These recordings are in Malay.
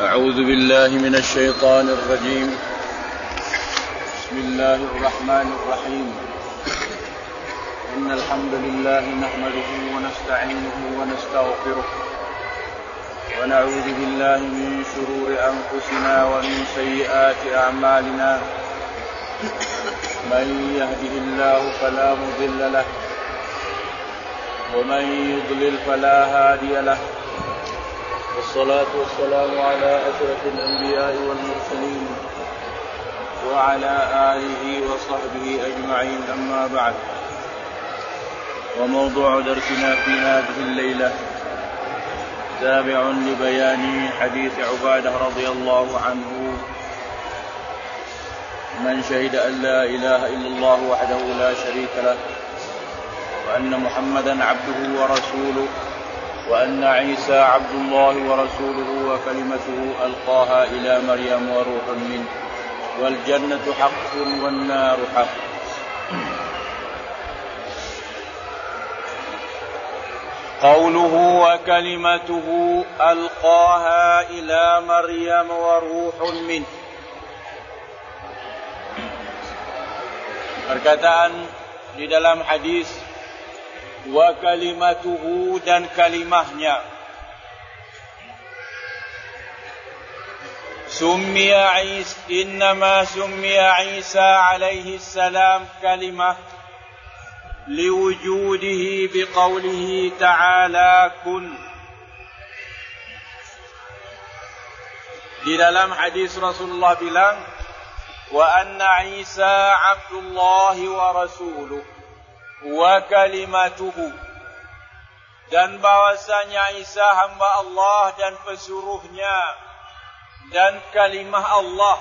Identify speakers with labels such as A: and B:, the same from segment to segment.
A: أعوذ بالله من الشيطان الرجيم. بسم الله الرحمن الرحيم. إن الحمد لله نحمده ونستعينه ونستغفره ونعوذ بالله من شرور أنفسنا ومن سيئات أعمالنا. من يهده الله فلا مضل له ومن يضلل فلا هادي له. والصلاة والسلام على أشرف الأنبياء والمرسلين وعلى آله وصحبه أجمعين، أما بعد. وموضوع درسنا في هذه الليلة تابع لبيان حديث عبادة رضي الله عنه: من شهد أن لا إله إلا الله وحده لا شريك له وأن محمدا عبده ورسوله وأن عيسى عبد الله ورسوله وكلمته ألقاها إلى مريم وروح منه والجنة حق والنار حق. قوله وكلمته ألقاها إلى مريم وروح منه. Perkataan di dalam hadis wa kalimatuhu, dan kalimahnya. Innama summiya Isa alaihi salam kalimah liwujudihi biqaulihi ta'ala kun. Di dalam hadis Rasulullah bilang wa anna Isa abdullahi wa rasuluh wa kalimatuhu, dan bahwasanya Isa hamba Allah dan pesuruhnya dan kalimah Allah.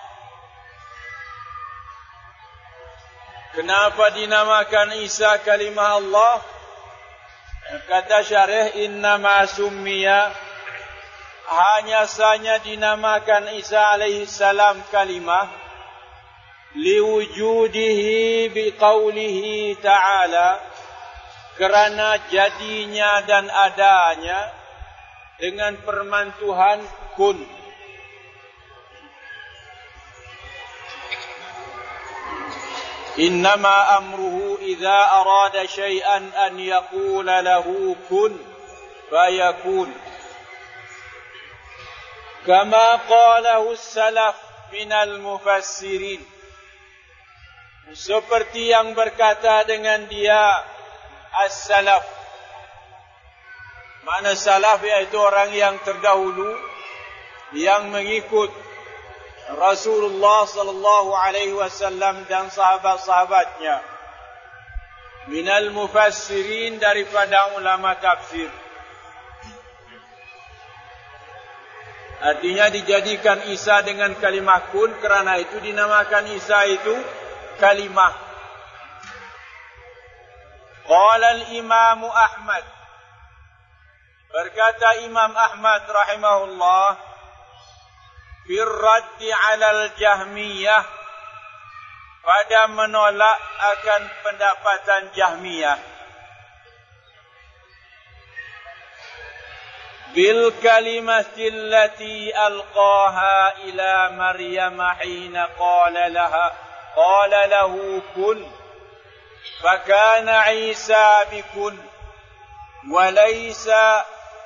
A: Kenapa dinamakan Isa kalimah Allah? Kata syarih, innama summiya, hanya saja dinamakan Isa alaihi salam kalimah liwujudihi biqaulihi ta'ala, kerana jadinya dan adanya dengan firman Tuhan kun. Innama amruhu idza arada syai'an an yaqula lahu kun fayakun, kama qalahu as-salaf minal mufassirin, seperti yang berkata dengan dia as-salaf. Mana salaf, iaitu orang yang terdahulu yang mengikut Rasulullah sallallahu alaihi wasallam dan sahabat-sahabatnya. Minal mufassirin, daripada ulama tafsir. Artinya dijadikan Isa dengan kalimah kun, kerana itu dinamakan Isa itu kalimah. Qala al-Imam Ahmad, berkata Imam Ahmad rahimahullah, fi raddi 'ala al-Jahmiyah, pada menolak akan pendapatan Jahmiyah, bil kalimati allati alqaha ila Maryam hina qala lahu kun fakana Isa bikun walaysa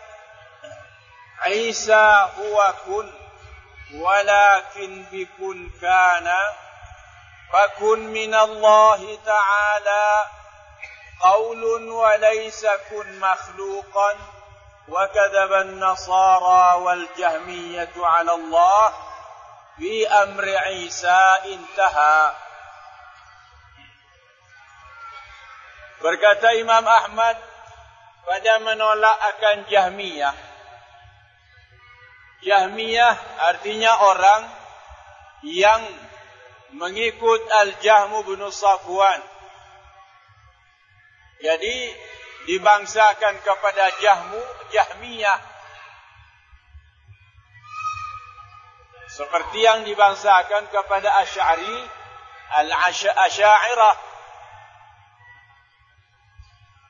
A: Isa huwa kun walakin bikun kana fakun minallahi ta'ala qaulun walaysa kun makhluqan wa kadzaba an-nasara wal jahmiyatu 'ala Allah fi amri Isa intaha. Berkata Imam Ahmad pada menolak akan Jahmiyah. Jahmiyah artinya orang yang mengikut Al-Jahmu bin Safwan. Jadi dibangsakan kepada Jahmiyah, seperti yang dibangsakan kepada Asy'ari, Al-Asy'ariyah.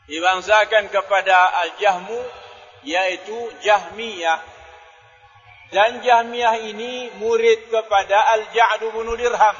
A: Dibangsakan kepada Al-Jahmu, yaitu Jahmiyah. Dan Jahmiyah ini murid kepada Al-Ja'd bin Dirham.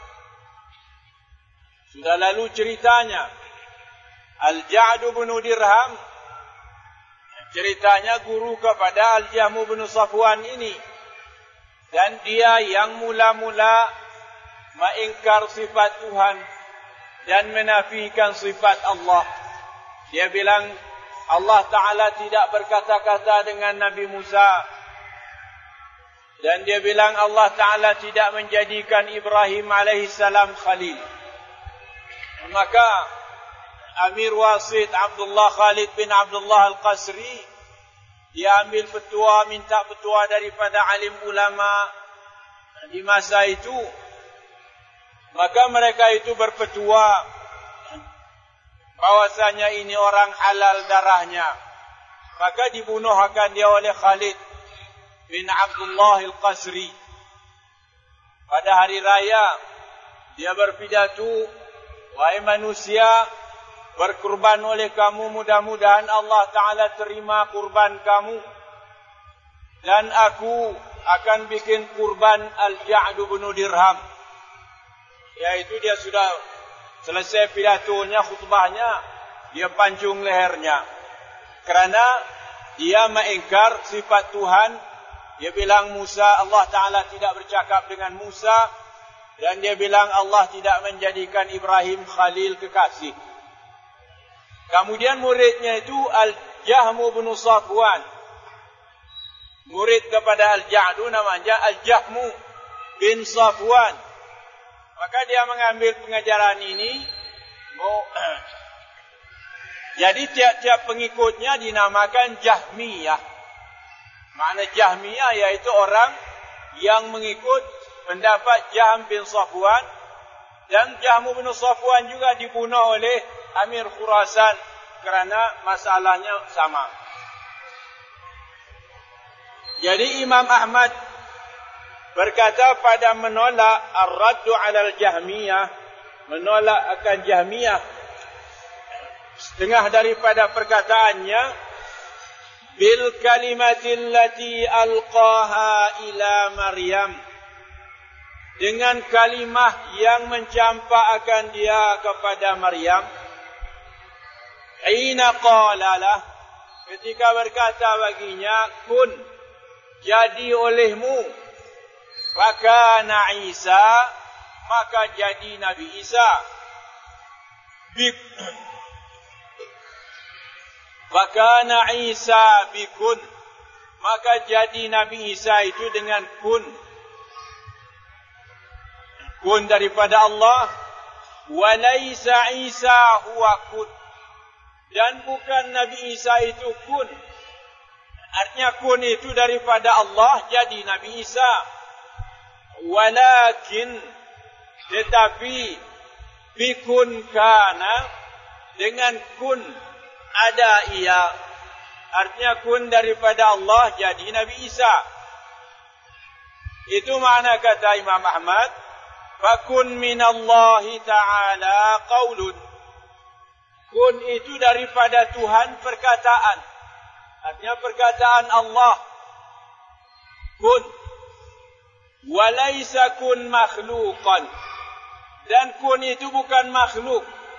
A: Sudah lalu ceritanya. Al-Ja'd bin Dirham ceritanya guru kepada Al-Jahm bin Safwan ini. Dan dia yang mula-mula mengingkar sifat Tuhan dan menafikan sifat Allah. Dia bilang Allah Ta'ala tidak berkata-kata dengan Nabi Musa. Dan dia bilang Allah Ta'ala tidak menjadikan Ibrahim alaihissalam khalil. Maka Amir Wasit Abdullah Khalid bin Abdullah Al-Qasri, dia ambil petua, minta petua daripada alim ulama di masa itu. Maka mereka itu berpetua bahwasanya ini orang halal darahnya. Maka dibunuh akan dia oleh Khalid bin Abdullah Al-Qasri. Pada hari raya dia berpidato, wahai manusia, berkurban oleh kamu, mudah-mudahan Allah Ta'ala terima kurban kamu. Dan aku akan bikin kurban Al-Ja'd bin Dirham. Yaitu dia sudah selesai pidatonya, khutbahnya, dia pancung lehernya. Kerana dia mengingkar sifat Tuhan. Dia bilang Musa, Allah Ta'ala tidak bercakap dengan Musa. Dan dia bilang Allah tidak menjadikan Ibrahim khalil kekasih. Kemudian muridnya itu Al-Jahm bin Safwan. Murid kepada Al-Ja'd namanya Al-Jahm bin Safwan. Maka dia mengambil pengajaran ini. Jadi tiap-tiap pengikutnya dinamakan Jahmiyah. Makna Jahmiyah yaitu orang yang mengikut pendapat Jahm bin Safwan. Dan Jahm bin Safwan juga dibunuh oleh Amir Khurasan kerana masalahnya sama. Jadi Imam Ahmad berkata pada menolak ar-raddu 'ala al-Jahmiyah, menolak akan Jahmiyah, setengah daripada perkataannya bil kalimatil lati alqaha ila Maryam, dengan kalimah yang mencampakkan dia kepada Maryam. Ina qalalah, ketika berkata baginya, kun, jadi olehmu, fakana Isa, maka jadi Nabi Isa. Fakana Isa bikun, maka jadi Nabi Isa itu dengan kun. Kun daripada Allah. Walaysa Isa huwa kun, dan bukan Nabi Isa itu kun. Artinya kun itu daripada Allah jadi Nabi Isa. Walakin, tetapi bikun kana, dengan kun ada ia. Artinya kun daripada Allah jadi Nabi Isa. Itu makna kata Imam Ahmad, fakun minallahi ta'ala qaulun. Kun itu daripada Tuhan perkataan. Artinya perkataan Allah. Kun. Walaysa kun makhluqan. Dan kun itu bukan makhluk.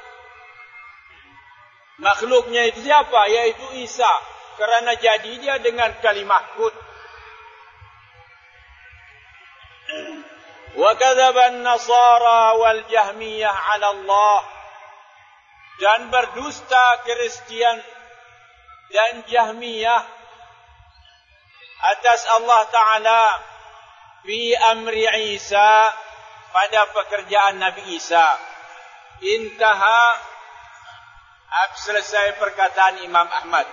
A: Makhluknya itu siapa? Yaitu Isa. Kerana jadi dia dengan kalimah kun. Wa kadzaba an-nasara wal jahmiyah 'ala Allah. Dan berdusta Kristian dan Jahmiyah atas Allah Ta'ala fi amri Isa, pada pekerjaan Nabi Isa. Intaha, selesai perkataan Imam Ahmad.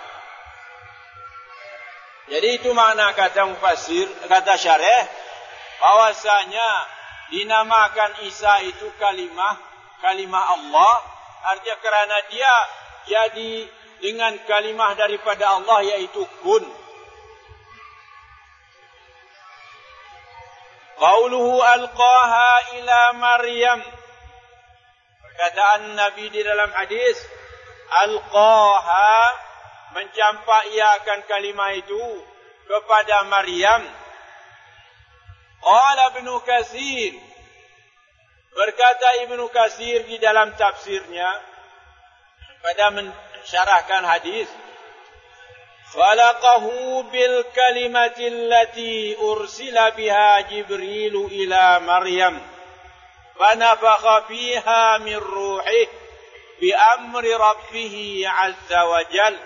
A: Jadi itu makna kata mufassir, kata syarih, bahwasanya dinamakan Isa itu kalimah Allah. Artinya kerana dia jadi dengan kalimah daripada Allah, yaitu kun. Qauluhu alqaha ila Maryam. Perkataan Nabi di dalam hadis, alqaha, mencampak iakan kalimah itu kepada Maryam. Qala Ibnu Katsir, berkata Ibnu Katsir di dalam tafsirnya pada mensyarahkan hadis, khalaqahu bil kalimati allati ursila biha Jibril ila Maryam fanafakha fiha min ruhihi bi amri rabbih azza wa jalla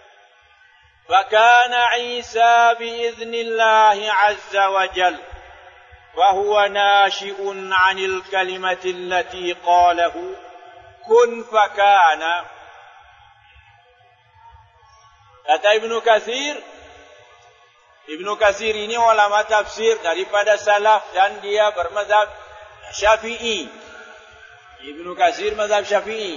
A: فكان عيسى بإذن الله عز وجل وهو ناشئ عن الكلمة التي قاله كن فكان. Kata Ibnu Katsir ini ulama tafsir daripada salaf dan dia bermazhab Syafi'i. Ibnu Katsir mazhab Syafi'i.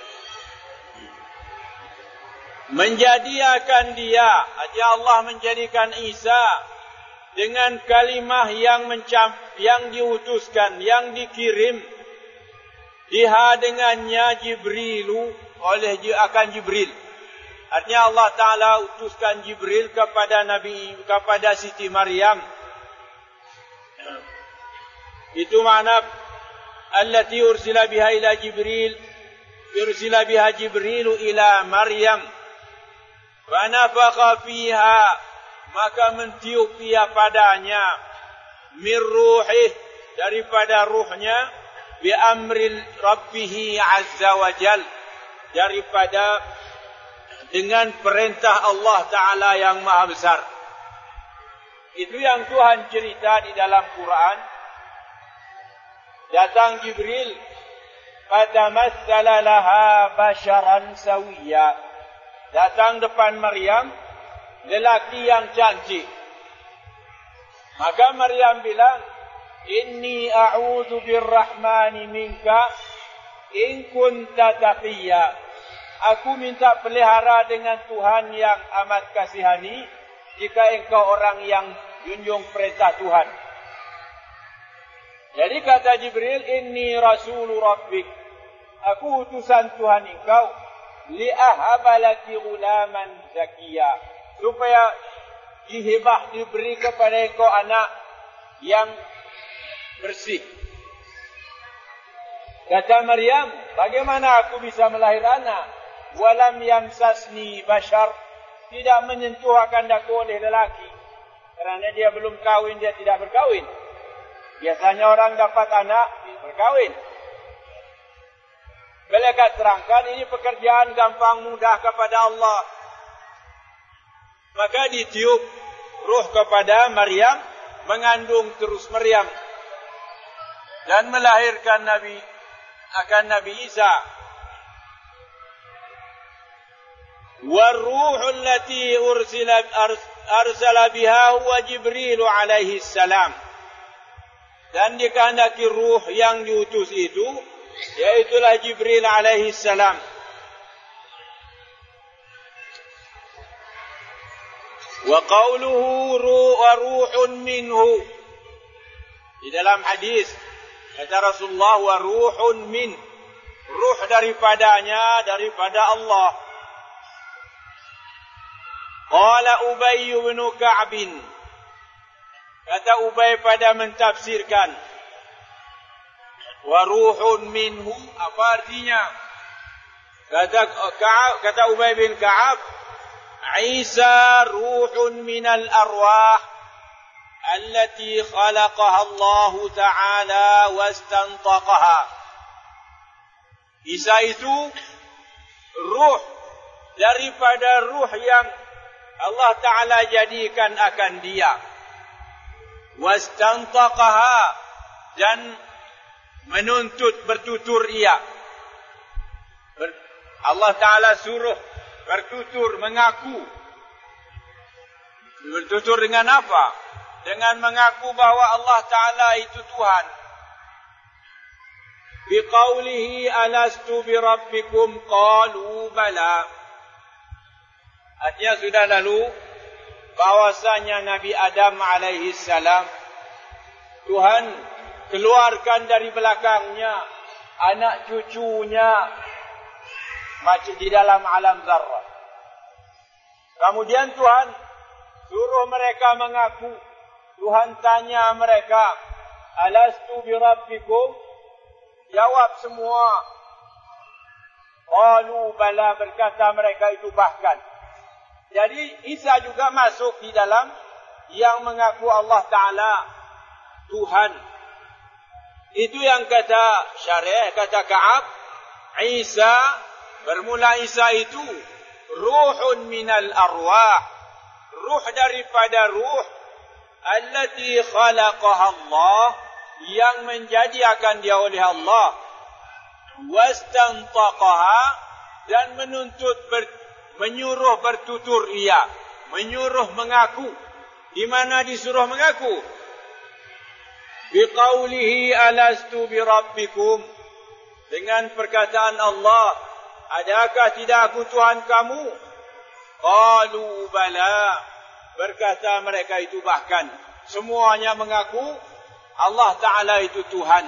A: Menjadikan dia, Allah menjadikan Isa dengan kalimah yang diutuskan, yang dikirim diha dengannya Jibrilu akan Jibril. Artinya Allah Ta'ala utuskan Jibril kepada Siti Maryam. Itu makna allati ursila biha Jibrilu ila Maryam. Fanafakha fiha, maka mentiup ia padanya, min ruhih, daripada ruhnya, bi amri rabbih azza wa jal, daripada dengan perintah Allah Ta'ala yang maha besar. Itu yang Tuhan cerita di dalam Quran. Datang Jibril, fatamassala laha basharan sawiyya. Datang depan Maryam, lelaki yang cantik. Maka Maryam bilang, inni a'udzu birrahmani minka in kunta taqiyya. Aku minta pelihara dengan Tuhan yang amat kasihani jika engkau orang yang junjung perintah Tuhan. Jadi kata Jibril, inni rasulu rabbik. Aku utusan Tuhan engkau. Li'ahabalaki ghulaman zakiya, supaya dihibah, diberi kepada engkau anak yang bersih. Kata Maryam, bagaimana aku bisa melahirkan anak? Walam yamsasni bashar, tidak menyentuh akan daku oleh lelaki. Kerana dia belum kahwin, dia tidak berkahwin. Biasanya orang dapat anak berkahwin. Malaikat terangkan ini pekerjaan gampang mudah kepada Allah. Maka ditiup ruh kepada Maryam, mengandung terus Maryam dan melahirkan Nabi Isa. War-ruhu allati arsala biha huwa Jibril alaihi salam. Dan dikehendaki ruh yang diutus itu, yaitulah Jibril alaihi salam. Wa qawluhu ruhun minhu. Di dalam hadis kata Rasulullah, wa ruhun min, ruh daripadanya, daripada Allah. Qala Ubay bin Ka'b, kata Ubay pada mentafsirkan, wa ruhun minhu, apa artinya? Kata Ubay bin Ka'ab, Isa ruhun minal arwah allati khalaqaha Allah Ta'ala wastantaqaha. Isa itu ruh daripada ruh yang Allah Ta'ala jadikan akan dia. Wastantaqaha, dan menuntut, bertutur ia. Allah Ta'ala suruh bertutur, mengaku. Bertutur dengan apa? Dengan mengaku bahawa Allah Ta'ala itu Tuhan. Biqaulihi alastu birabbikum qalu bala. Artinya sudah lalu bahwasanya Nabi Adam alaihi salam, Tuhan keluarkan dari belakangnya anak cucunya macam di dalam alam zarrah. Kemudian Tuhan suruh mereka mengaku
B: Tuhan tanya mereka, alastu birabbikum? Jawab semua. Qalu bala, berkata mereka itu bahkan. Jadi Isa juga masuk di dalam yang mengaku Allah Ta'ala Tuhan. Itu yang kata syarih, kata Ka'ab, Isa, bermula Isa itu ruhun minal arwah, ruh daripada ruh, allati khalaqaha Allah, yang menjadikan dia oleh Allah, wastantaqaha, dan menyuruh bertutur ia, menyuruh mengaku. Di mana disuruh mengaku? Biqaulihi alastu birabbikum, dengan perkataan Allah, adakah tidak aku Tuhan kamu? Qalu bala, berkata mereka itu bahkan. Semuanya mengaku Allah Ta'ala itu Tuhan.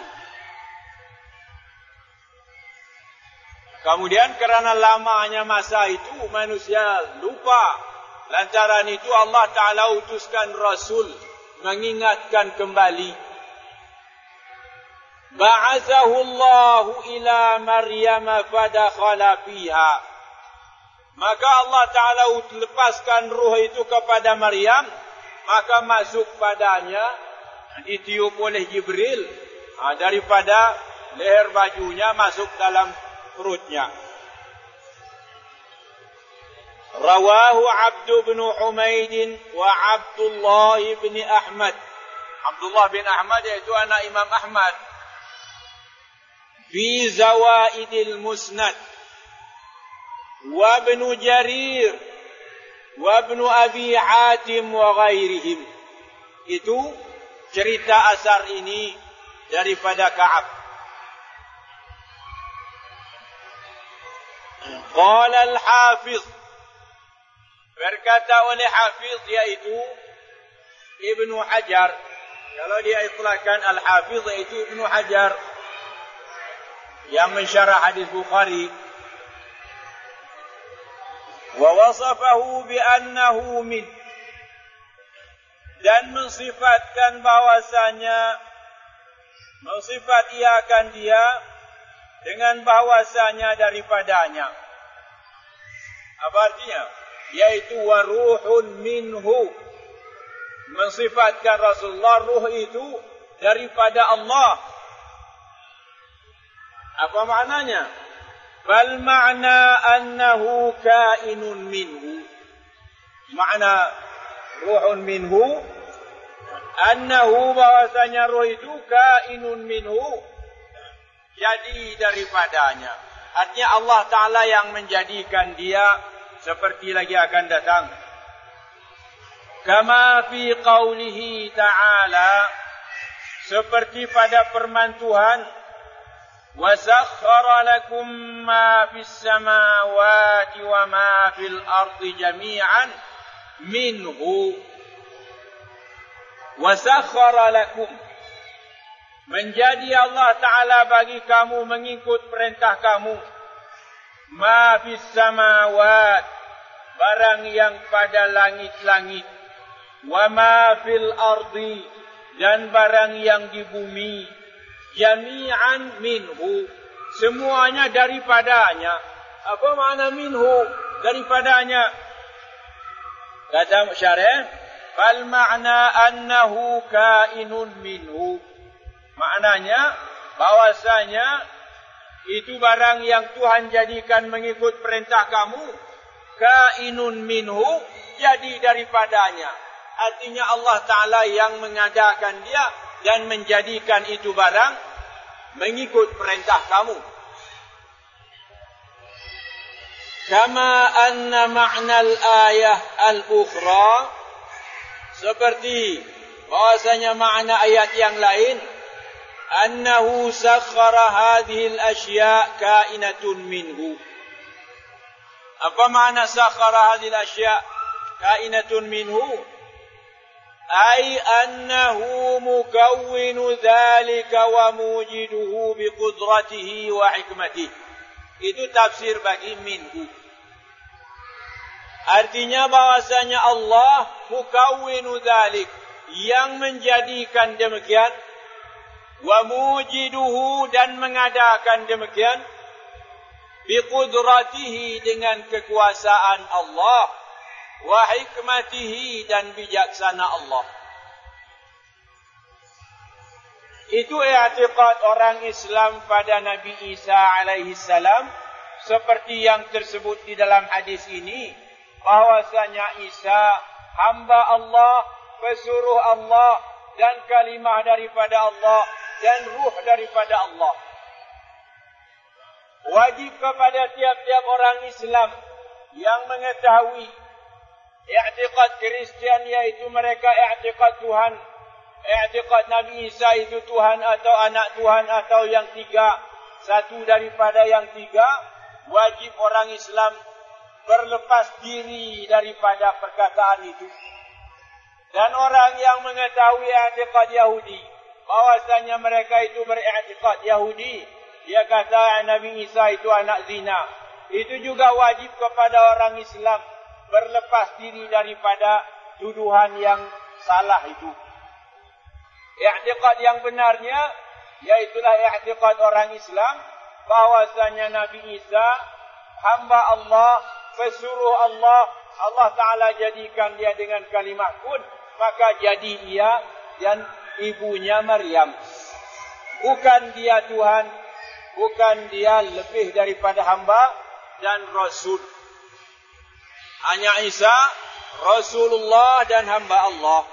B: Kemudian kerana lamanya masa itu manusia lupa. Lantaran itu Allah Ta'ala utuskan Rasul mengingatkan kembali. Ba'athahu Allahu ila Maryam fadakhala fiha. Maka Allah Ta'ala lepaskan ruh itu kepada Maryam, maka masuk padanya, ditiup oleh Jibril daripada leher bajunya masuk dalam perutnya. Rawahu Abd bin Humaid wa Abdullah bin Ahmad. Abdullah bin Ahmad yaitu anak Imam Ahmad. Fi Zawaidil Musnad. Wa Ibn Jarir. Wa Ibn Abi Hatim wa ghairihim. Itu cerita asar ini daripada Ka'ab. Qala al-Hafiz, berkata oleh Hafiz yaitu Ibnu Hajar. Kalau dia itlaqkan al-Hafiz yaitu Ibnu Hajar yang mensyarah hadis Bukhari. Wa wasafahu bi annahu min, dan mensifatkan bahwasanya, mensifat ia akan dia dengan bahwasanya daripadanya. Apa artinya? Yaitu waruhun minhu, mensifatkan Rasulullah ruh itu daripada Allah. Apa maknanya? Bal ma'na annahu kainun minhu. Makna ruhun minhu, annahu, bahwasanya ruh itu kainun minhu, jadi daripadanya. Artinya Allah Ta'ala yang menjadikan dia, seperti lagi akan datang. Kama fi qawlihi ta'ala, seperti pada firman Tuhan, وَسَخَّرَ لَكُمْ مَا فِي السَّمَاوَاتِ وَمَا فِي الْأَرْضِ جَمِيعًا مِنْهُ. وَسَخَّرَ لَكُمْ, menjadi Allah Ta'ala bagi kamu mengikut perintah kamu. Ma fis samawat, barang yang pada langit-langit. Wa ma fil ardi, dan barang yang di bumi. Jami'an minhu, semuanya daripadanya. Apa makna minhu? Daripadanya. Kata syarih, fal makna annahu kainun minhu. Maknanya bahwasanya itu barang yang Tuhan jadikan mengikut perintah kamu, kainun minhu, jadi daripadanya. Artinya Allah Ta'ala yang mengadakan dia dan menjadikan itu barang mengikut perintah kamu. Kama anna ma'na al-ayah al-ukhra, seperti bahwasanya makna ayat yang lain, annahu sakhara hadhihi al-ashya' kainatun minhu. Apa makna sakhara hadhihi al-ashya' kainatun minhu? Ay annahu mukawwinu dhalika wa mujiduhu biqudratihi wa hikmatihi. Itu tafsir bagi minhu. Artinya bahwasanya Allah mukawwinu dhalik, yang menjadikan demikian, wa mujiduhu dan mengadakan demikian, biqudratihi dengan kekuasaan Allah, wa hikmatihi dan bijaksana Allah. Itu i'tiqad orang Islam pada Nabi Isa alaihi salam, seperti yang tersebut di dalam hadis ini, bahwasanya Isa hamba Allah, pesuruh Allah dan kalimah daripada Allah dan ruh daripada Allah. Wajib kepada tiap-tiap orang Islam yang mengetahui i'tiqad Kristian, yaitu mereka i'tiqad Tuhan, i'tiqad Nabi Isa itu Tuhan atau anak Tuhan atau yang tiga, satu daripada yang tiga. Wajib orang Islam berlepas diri daripada perkataan itu. Dan orang yang mengetahui i'tiqad Yahudi, bahwasanya mereka itu beriktikad Yahudi, dia kata Nabi Isa itu anak zina, itu juga wajib kepada orang Islam berlepas diri daripada tuduhan yang salah itu. I'tiqad yang benarnya, yaitulah i'tiqad orang Islam, bahwasanya Nabi Isa hamba Allah, pesuruh Allah, Allah Ta'ala jadikan dia dengan kalimat kun, maka jadi ia dan ibunya Maryam. Bukan dia Tuhan, bukan dia lebih daripada hamba dan Rasul. Hanya Isa, Rasulullah dan hamba Allah.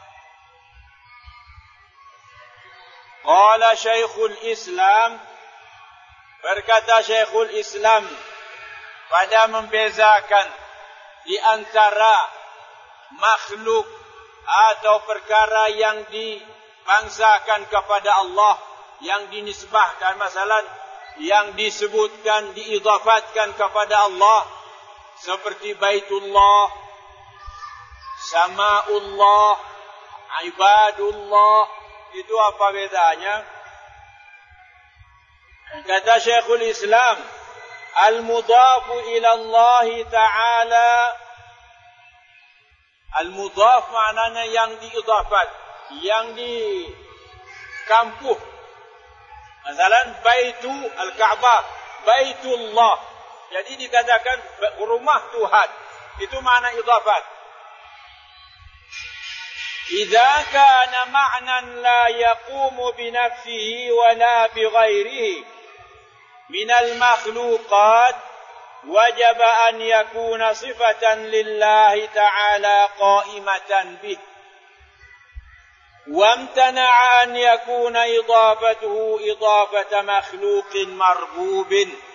B: Qala Syekhul Islam, berkata Syekhul Islam, pada membezakan di antara makhluk atau perkara yang dibangsakan kepada Allah, yang dinisbahkan, masalah yang disebutkan, diidhafatkan kepada Allah, seperti Baitullah, Sama'ullah, Ibadullah, itu apa bedanya? Kata Syekhul Islam, al-mudhafu ila Allah Ta'ala, al-mudhaf maknanya yang diidhafat, yang dikampuh. Masalan Baitu Al-Ka'bah, Baitullah, jadi dikatakan rumah Tuhan, itu makna idhafat. Idza kana ma'nan la yaqumu bi nafsihi wa la bi ghairihi min al-makhluqat, wajaba an yakuna sifatan lillahi ta'ala qa'imatan bih. وامتنع أن يكون إضافته إضافة مخلوق مربوب.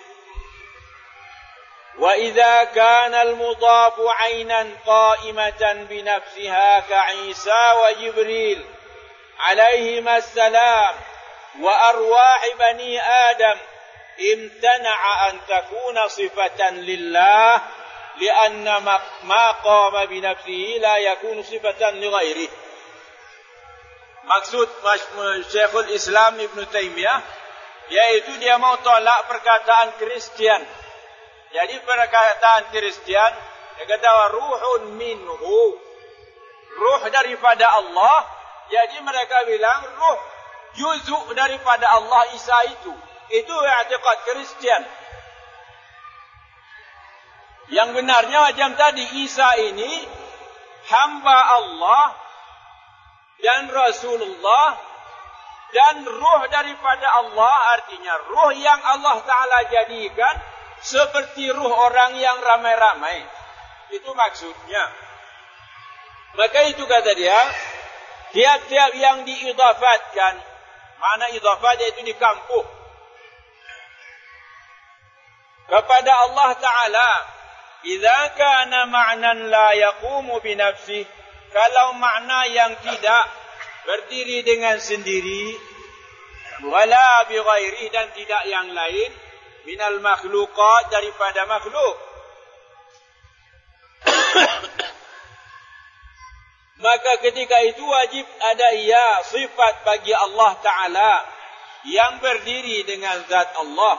B: وإذا كان المضاف عينا قائمة بنفسها كعيسى وجبريل عليهما السلام وأرواح بني آدم، امتنع أن تكون صفة لله، لأن ما قام بنفسه لا يكون صفة لغيره. Maksud Syekhul Islam Ibn Taymiyah, yaitu dia mau tolak perkataan Kristian. Jadi perkataan Kristian, dia kata ruhun minhu, ruh daripada Allah. Jadi mereka bilang ruh juzuk daripada Allah Isa itu. Itu i'tiqad Kristian. Yang benarnya macam tadi, Isa ini hamba Allah dan Rasulullah dan ruh daripada Allah, artinya ruh yang Allah Ta'ala jadikan seperti ruh orang yang ramai-ramai. Itu maksudnya. Maka itu kata dia, tiap-tiap yang diidhafatkan, mana idhafat yaitu dikampuh kepada Allah Ta'ala, idza kana ma'nan la yaqumu bi nafsihi, kalau makna yang tidak berdiri dengan sendiri, wala bi ghairi, dan tidak yang lain, minal makhluqat, daripada makhluk, maka ketika itu wajib ada ia sifat bagi Allah Ta'ala yang berdiri dengan zat Allah.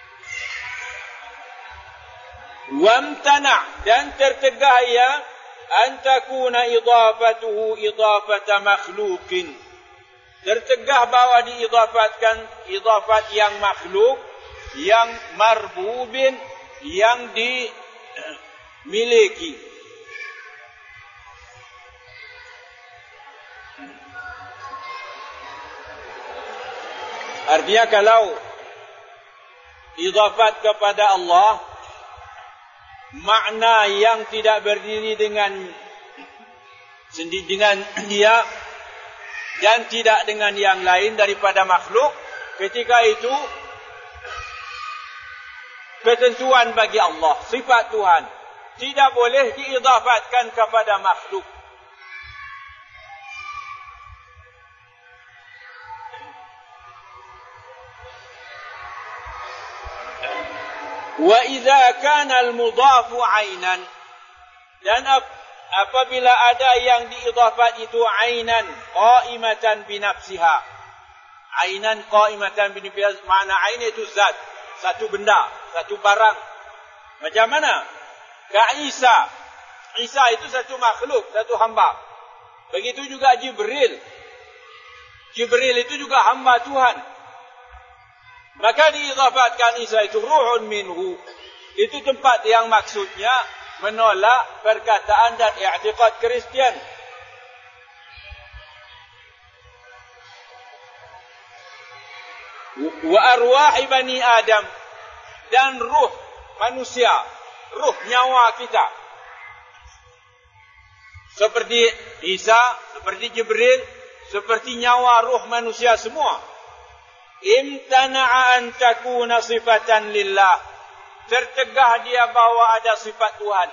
B: Wamtana, dan tertegah ia an takuna idafatuhu idafata makhluqin. Tercegah bahawa diidafatkan idafat yang makhluk, yang marbubin, yang dimiliki. Artinya kalau idafat kepada Allah, makna yang tidak berdiri dengan dia dan tidak dengan yang lain daripada makhluk, ketika itu ketentuan bagi Allah, sifat Tuhan tidak boleh diidafatkan kepada makhluk. Wa idza kana al-mudhafu 'ainan, dan apabila ada yang diidafat itu 'ainan qa'imatan bi nafsiha. 'Ainan qa'imatan bi nafsiha, makna 'ain itu zat, satu benda, satu barang. Macam mana? Ka Isa. Isa itu satu makhluk, satu hamba. Begitu juga Jibril. Jibril itu juga hamba Tuhan. Maka diidafatkan Isa itu ruhun minhu. Itu tempat yang maksudnya menolak perkataan dan i'tiqad Kristian. Wa arwahi bani Adam, dan ruh manusia, ruh nyawa kita. Seperti Isa, seperti Jibril, seperti nyawa ruh manusia semua. Imtana'a an takuna sifatan lillah. Tercegah dia bahawa ada sifat Tuhan.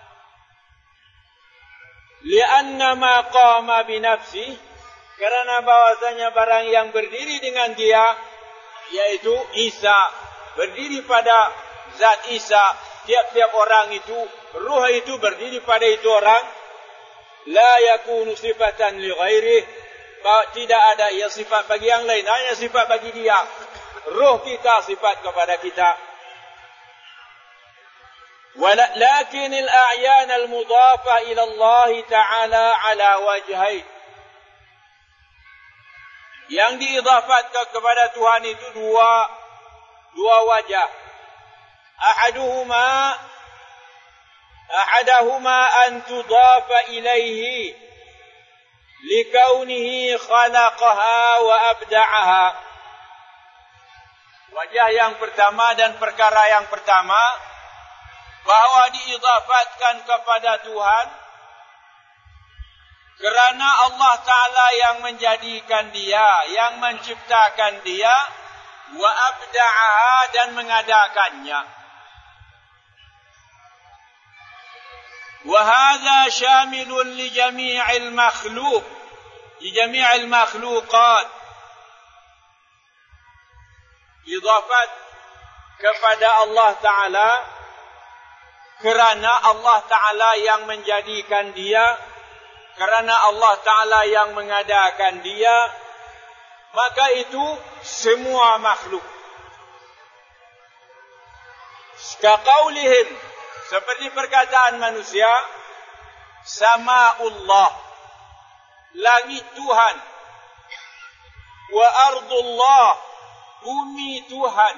B: Lianna ma qama binafsi, kerana bahwasanya barang yang berdiri dengan dia, yaitu Isa, berdiri pada zat Isa. Tiap-tiap orang itu, ruh itu berdiri pada itu orang. La yakunu sifatan li ghairih, tidak ada ia sifat bagi yang lain, hanya sifat bagi dia. Ruh kita sifat kepada kita. Walakin al-a'yan al-mudhafa ila Allah Ta'ala ala wajhain. Yang diidafatkan kepada Tuhan itu dua wajah. Ahadahuma an tudafa ilaihi likaunihi khalaqaha wa abda'aha. Wajah yang pertama dan perkara yang pertama, bahawa diidafatkan kepada Tuhan kerana Allah Ta'ala yang menjadikan dia, yang menciptakan dia, wa abda'aha, dan mengadakannya. Wa hadha shamilun li jami'il makhluq, li jami'il makhluqat. Idafat kepada Allah Ta'ala kerana Allah Ta'ala yang menjadikan dia, kerana Allah Ta'ala yang mengadakan dia, maka itu semua makhluk. Kaqaulihim, seperti perkataan manusia, sama'ullah, langit Tuhan, wa ardullah, bumi Tuhan.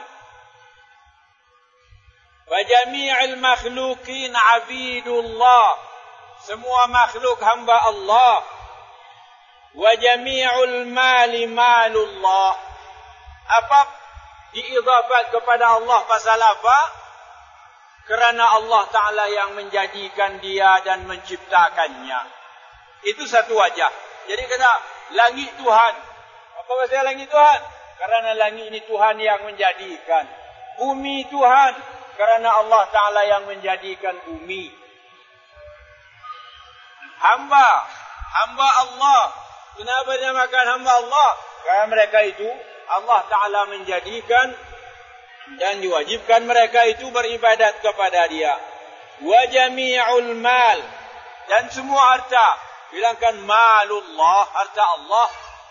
B: Wa jami'il makhluqin abidullah, semua makhluk hamba Allah. Wa jami'ul mali malullah. Apa diidafat kepada Allah pasal apa? Kerana Allah Ta'ala yang menjadikan dia dan menciptakannya. Itu satu wajah. Jadi kata langit Tuhan. Apa maksudnya langit Tuhan? Kerana langit ini Tuhan yang menjadikan. Bumi Tuhan, kerana Allah Ta'ala yang menjadikan bumi. Hamba Allah. Kenapa dinamakan hamba Allah? Kerana mereka itu Allah Ta'ala menjadikan dan diwajibkan mereka itu beribadat kepada dia. Wa jami'ul mal, dan semua harta. Bilangkan malullah, harta Allah.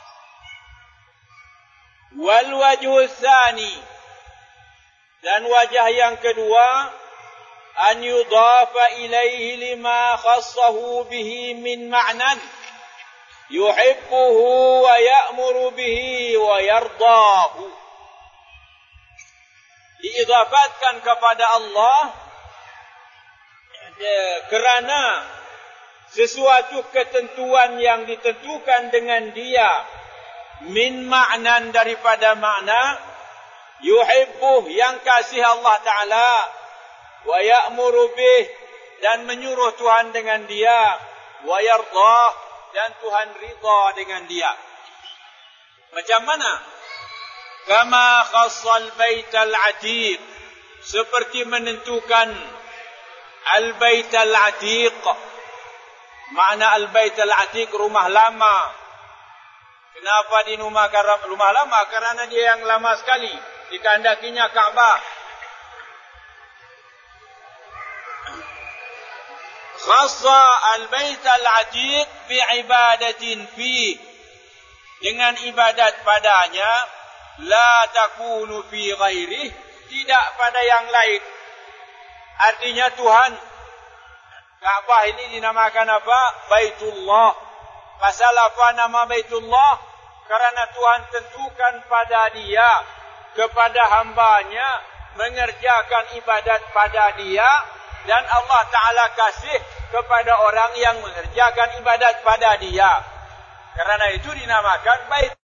B: Wal wajhu tsani, dan wajah yang kedua, an yudafa ilaihi lima khassahu bihi min ma'nan yuhibbuhu wa ya'muru bihi wa yardahu. Diidafatkan kepada Allah kerana sesuatu ketentuan yang ditentukan dengan dia, min ma'nan daripada makna, yuhibbuh yang kasih Allah Ta'ala, wa ya'muru bih dan menyuruh Tuhan dengan dia, wa yardah dan Tuhan ridha dengan dia. Macam mana? Kama khassal baital atiq, seperti menentukan al-baital atiq. Makna al-baital atiq rumah lama. Kenapa dinamakan rumah lama? Kerana dia yang lama sekali. Dikandakinya Kaabah. Khassa al-baital atiq bi'ibadatin fi, dengan ibadat padanya, la takunu fi ghairih, tidak pada yang lain. Artinya Tuhan, Kaabah ini dinamakan apa? Baitullah. Pasal apa nama Baitullah? Karena Tuhan tentukan pada dia, kepada hambanya, mengerjakan ibadat pada dia, dan Allah Ta'ala kasih kepada orang yang mengerjakan ibadat pada dia. Karena itu dinamakan Bait.